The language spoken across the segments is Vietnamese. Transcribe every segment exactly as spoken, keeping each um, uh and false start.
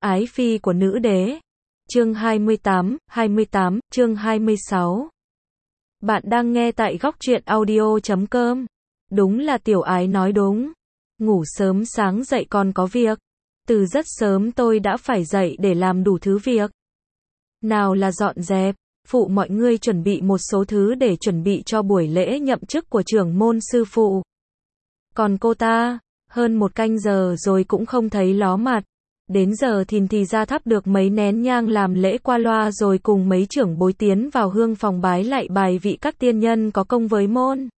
Ái phi của nữ đế. Chương hai mươi tám, hai mươi tám, chương hai mươi sáu. Bạn đang nghe tại góc truyện audio chấm com. Đúng là tiểu ái nói đúng. Ngủ sớm sáng dậy còn có việc. Từ rất sớm tôi đã phải dậy để làm đủ thứ việc. Nào là dọn dẹp, phụ mọi người chuẩn bị một số thứ để chuẩn bị cho buổi lễ nhậm chức của trưởng môn sư phụ. Còn cô ta, hơn một canh giờ rồi cũng không thấy ló mặt. Đến giờ thìn thì ra thắp được mấy nén nhang làm lễ qua loa rồi cùng mấy trưởng bối tiến vào hương phòng bái lạy bài vị các tiên nhân có công với môn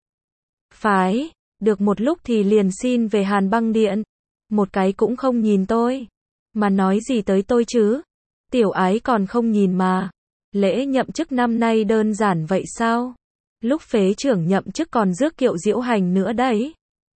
phái. Được một lúc thì liền xin về Hàn Băng Điện. Một cái cũng không nhìn tôi. Mà nói gì tới tôi chứ? Tiểu ái còn không nhìn mà. Lễ nhậm chức năm nay đơn giản vậy sao? Lúc phế trưởng nhậm chức còn rước kiệu diễu hành nữa đấy.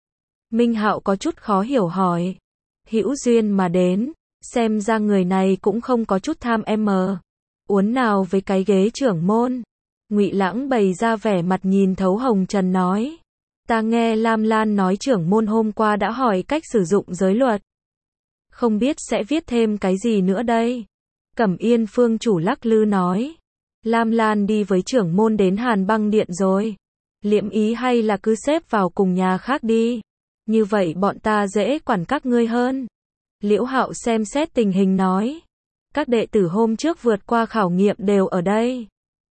Minh Hạo có chút khó hiểu hỏi. Hữu duyên mà đến. Xem ra người này cũng không có chút tham em mờ uốn nào với cái ghế trưởng môn. Ngụy Lãng bày ra vẻ mặt nhìn thấu hồng trần nói. Ta nghe Lam Lan nói trưởng môn hôm qua đã hỏi cách sử dụng giới luật. Không biết sẽ viết thêm cái gì nữa đây? Cẩm Yên Phương chủ lắc lư nói. Lam Lan đi với trưởng môn đến Hàn Băng Điện rồi. Liễm ý hay là cứ xếp vào cùng nhà khác đi. Như vậy bọn ta dễ quản các ngươi hơn. Liễu Hạo xem xét tình hình nói. Các đệ tử hôm trước vượt qua khảo nghiệm đều ở đây.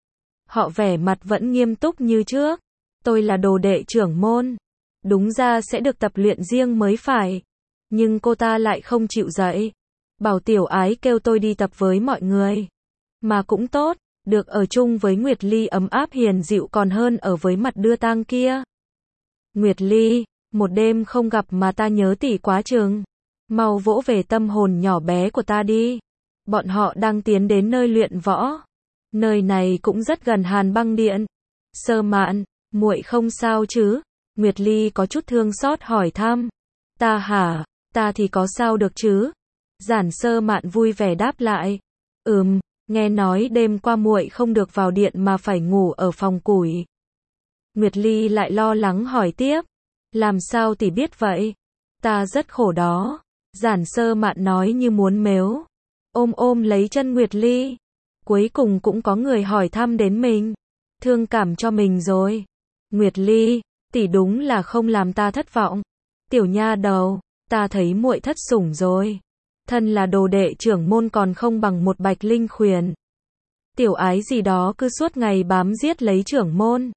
Họ vẻ mặt vẫn nghiêm túc như trước. Tôi là đồ đệ trưởng môn. Đúng ra sẽ được tập luyện riêng mới phải. Nhưng cô ta lại không chịu dậy. Bảo tiểu ái kêu tôi đi tập với mọi người. Mà cũng tốt, được ở chung với Nguyệt Ly ấm áp hiền dịu còn hơn ở với mặt đưa tang kia. Nguyệt Ly, một đêm không gặp mà ta nhớ tỷ quá chừng. Mau vỗ về tâm hồn nhỏ bé của ta đi. Bọn họ đang tiến đến nơi luyện võ. Nơi này cũng rất gần Hàn Băng Điện. Sơ Mạn, muội không sao chứ? Nguyệt Ly có chút thương xót hỏi thăm. Ta hả? Ta thì có sao được chứ? Giản Sơ Mạn vui vẻ đáp lại. Ừm, nghe nói đêm qua muội không được vào điện mà phải ngủ ở phòng củi. Nguyệt Ly lại lo lắng hỏi tiếp. Làm sao tỷ biết vậy? Ta rất khổ đó. Giản Sơ Mạn nói như muốn mếu. Ôm ôm lấy chân Nguyệt Ly. Cuối cùng cũng có người hỏi thăm đến mình. Thương cảm cho mình rồi. Nguyệt Ly, tỷ đúng là không làm ta thất vọng. Tiểu nha đầu, ta thấy muội thất sủng rồi. Thân là đồ đệ trưởng môn còn không bằng một bạch linh khuyển. Tiểu ái gì đó cứ suốt ngày bám giết lấy trưởng môn.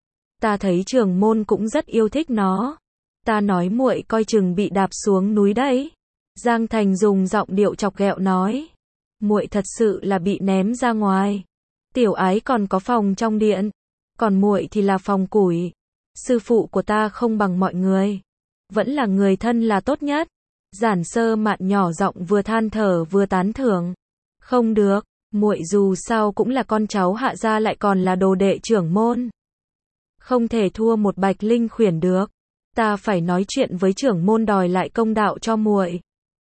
Ta thấy trưởng môn cũng rất yêu thích nó. Ta nói muội coi chừng bị đạp xuống núi đấy. Giang Thành dùng giọng điệu chọc ghẹo nói. Muội thật sự là bị ném ra ngoài. Tiểu ái còn có phòng trong điện. Còn muội thì là phòng củi. Sư phụ của ta không bằng mọi người. Vẫn là người thân là tốt nhất. Giản Sơ Mạn nhỏ giọng vừa than thở vừa tán thưởng. Không được, muội dù sao cũng là con cháu Hạ gia lại còn là đồ đệ trưởng môn. Không thể thua một bạch linh khuyển được. Ta phải nói chuyện với trưởng môn đòi lại công đạo cho muội.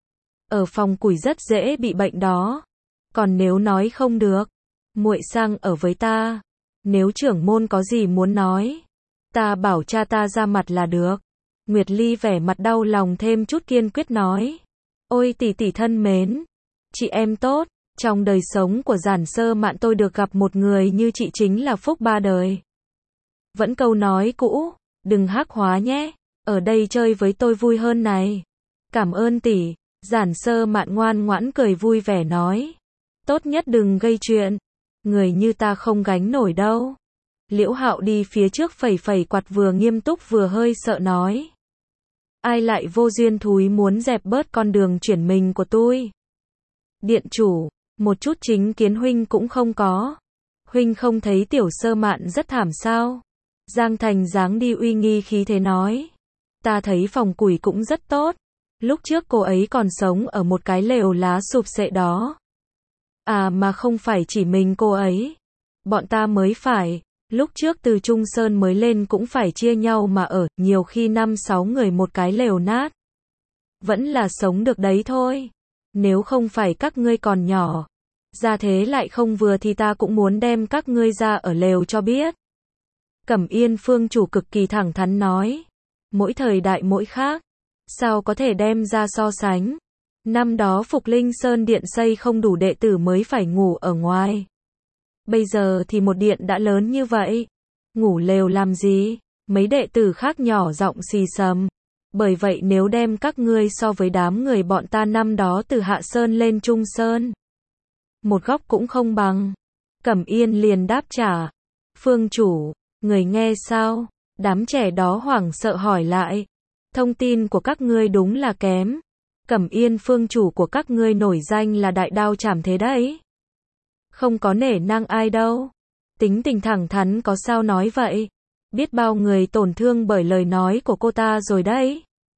Ở phòng củi rất dễ bị bệnh đó. Còn nếu nói không được, muội sang ở với ta. Nếu trưởng môn có gì muốn nói, ta bảo cha ta ra mặt là được. Nguyệt Ly vẻ mặt đau lòng thêm chút kiên quyết nói. Ôi tỷ tỷ thân mến, chị em tốt, trong đời sống của Giản Sơ Mạn tôi được gặp một người như chị chính là phúc ba đời. Vẫn câu nói cũ, đừng hắc hóa nhé, ở đây chơi với tôi vui hơn này. Cảm ơn tỷ. Giản Sơ Mạn ngoan ngoãn cười vui vẻ nói. Tốt nhất đừng gây chuyện. Người như ta không gánh nổi đâu. Liễu Hạo đi phía trước phẩy phẩy quạt vừa nghiêm túc vừa hơi sợ nói. Ai lại vô duyên thúi muốn dẹp bớt con đường chuyển mình của tôi. Điện chủ, một chút chính kiến huynh cũng không có. Huynh không thấy tiểu Sơ Mạn rất thảm sao? Giang Thành dáng đi uy nghi khí thế nói. Ta thấy phòng củi cũng rất tốt. Lúc trước cô ấy còn sống ở một cái lều lá sụp xệ đó. À mà không phải chỉ mình cô ấy. Bọn ta mới phải. Lúc trước từ Trung Sơn mới lên cũng phải chia nhau mà ở. Nhiều khi năm sáu người một cái lều nát. Vẫn là sống được đấy thôi. Nếu không phải các ngươi còn nhỏ. Ra thế lại không vừa thì ta cũng muốn đem các ngươi ra ở lều cho biết. Cẩm Yên Phương chủ cực kỳ thẳng thắn nói. Mỗi thời đại mỗi khác. Sao có thể đem ra so sánh? Năm đó Phục Linh Sơn điện xây không đủ đệ tử mới phải ngủ ở ngoài. Bây giờ thì một điện đã lớn như vậy. Ngủ lều làm gì? Mấy đệ tử khác nhỏ giọng xì xầm. Bởi vậy nếu đem các ngươi so với đám người bọn ta năm đó từ Hạ Sơn lên Trung Sơn, một góc cũng không bằng. Cẩm Yên liền đáp trả. Phương chủ, người nghe sao? Đám trẻ đó hoảng sợ hỏi lại. Thông tin của các ngươi đúng là kém. Cẩm Yên phương chủ của các ngươi nổi danh là đại đao chảm thế đấy. Không có nể nang ai đâu. Tính tình thẳng thắn có sao nói vậy. Biết bao người tổn thương bởi lời nói của cô ta rồi đấy.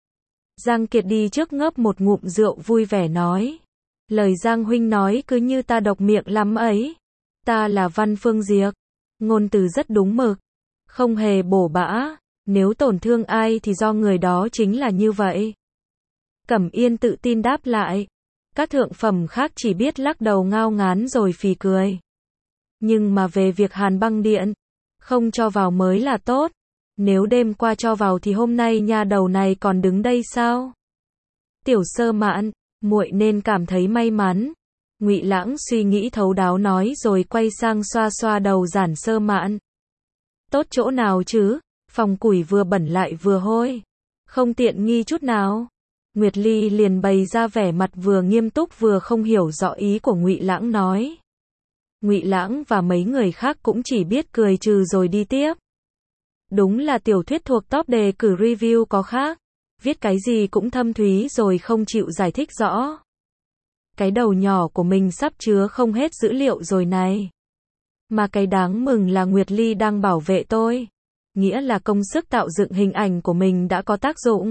Giang Kiệt đi trước ngấp một ngụm rượu vui vẻ nói. Lời Giang huynh nói cứ như ta độc miệng lắm ấy. Ta là Văn Phương Diệp. Ngôn từ rất đúng mực. Không hề bổ bã. Nếu tổn thương ai thì do người đó chính là như vậy. Cẩm Yên tự tin đáp lại. Các thượng phẩm khác chỉ biết lắc đầu ngao ngán rồi phì cười. Nhưng mà về việc Hàn Băng Điện, không cho vào mới là tốt. Nếu đêm qua cho vào thì hôm nay nha đầu này còn đứng đây sao? Tiểu Sơ Mạn, muội nên cảm thấy may mắn. Ngụy Lãng suy nghĩ thấu đáo nói rồi quay sang xoa xoa đầu Giản Sơ Mạn. Tốt chỗ nào chứ? Phòng củi vừa bẩn lại vừa hôi. Không tiện nghi chút nào. Nguyệt Ly liền bày ra vẻ mặt vừa nghiêm túc vừa không hiểu rõ ý của Ngụy Lãng nói. Ngụy Lãng và mấy người khác cũng chỉ biết cười trừ rồi đi tiếp. Đúng là tiểu thuyết thuộc top đề cử review có khác. Viết cái gì cũng thâm thúy rồi không chịu giải thích rõ. Cái đầu nhỏ của mình sắp chứa không hết dữ liệu rồi này. Mà cái đáng mừng là Nguyệt Ly đang bảo vệ tôi. Nghĩa là công sức tạo dựng hình ảnh của mình đã có tác dụng.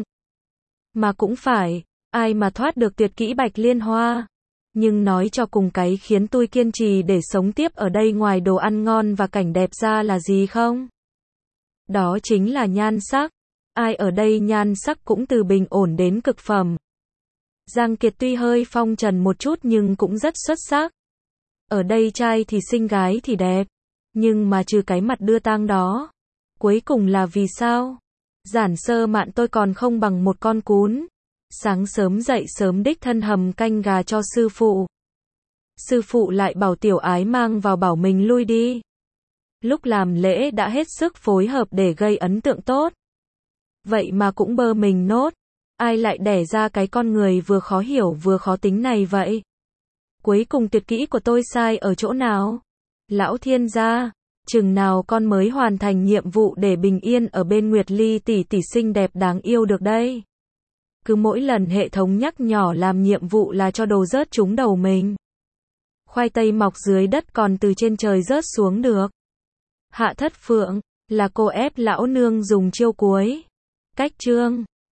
Mà cũng phải, ai mà thoát được tuyệt kỹ Bạch Liên Hoa. Nhưng nói cho cùng cái khiến tôi kiên trì để sống tiếp ở đây ngoài đồ ăn ngon và cảnh đẹp ra là gì không? Đó chính là nhan sắc. Ai ở đây nhan sắc cũng từ bình ổn đến cực phẩm. Giang Kiệt tuy hơi phong trần một chút nhưng cũng rất xuất sắc. Ở đây trai thì xinh gái thì đẹp. Nhưng mà trừ cái mặt đưa tang đó. Cuối cùng là vì sao? Giản Sơ Mạn tôi còn không bằng một con cún. Sáng sớm dậy sớm đích thân hầm canh gà cho sư phụ. Sư phụ lại bảo tiểu ái mang vào bảo mình lui đi. Lúc làm lễ đã hết sức phối hợp để gây ấn tượng tốt. Vậy mà cũng bơ mình nốt. Ai lại đẻ ra cái con người vừa khó hiểu vừa khó tính này vậy? Cuối cùng tuyệt kỹ của tôi sai ở chỗ nào? Lão thiên gia, chừng nào con mới hoàn thành nhiệm vụ để bình yên ở bên Nguyệt Ly tỷ tỷ xinh đẹp đáng yêu được đây? Cứ mỗi lần hệ thống nhắc nhỏ làm nhiệm vụ là cho đồ rớt trúng đầu mình. Khoai tây mọc dưới đất còn từ trên trời rớt xuống được. Hạ Thất Phượng, là cô ép lão nương dùng chiêu cuối. Cách chương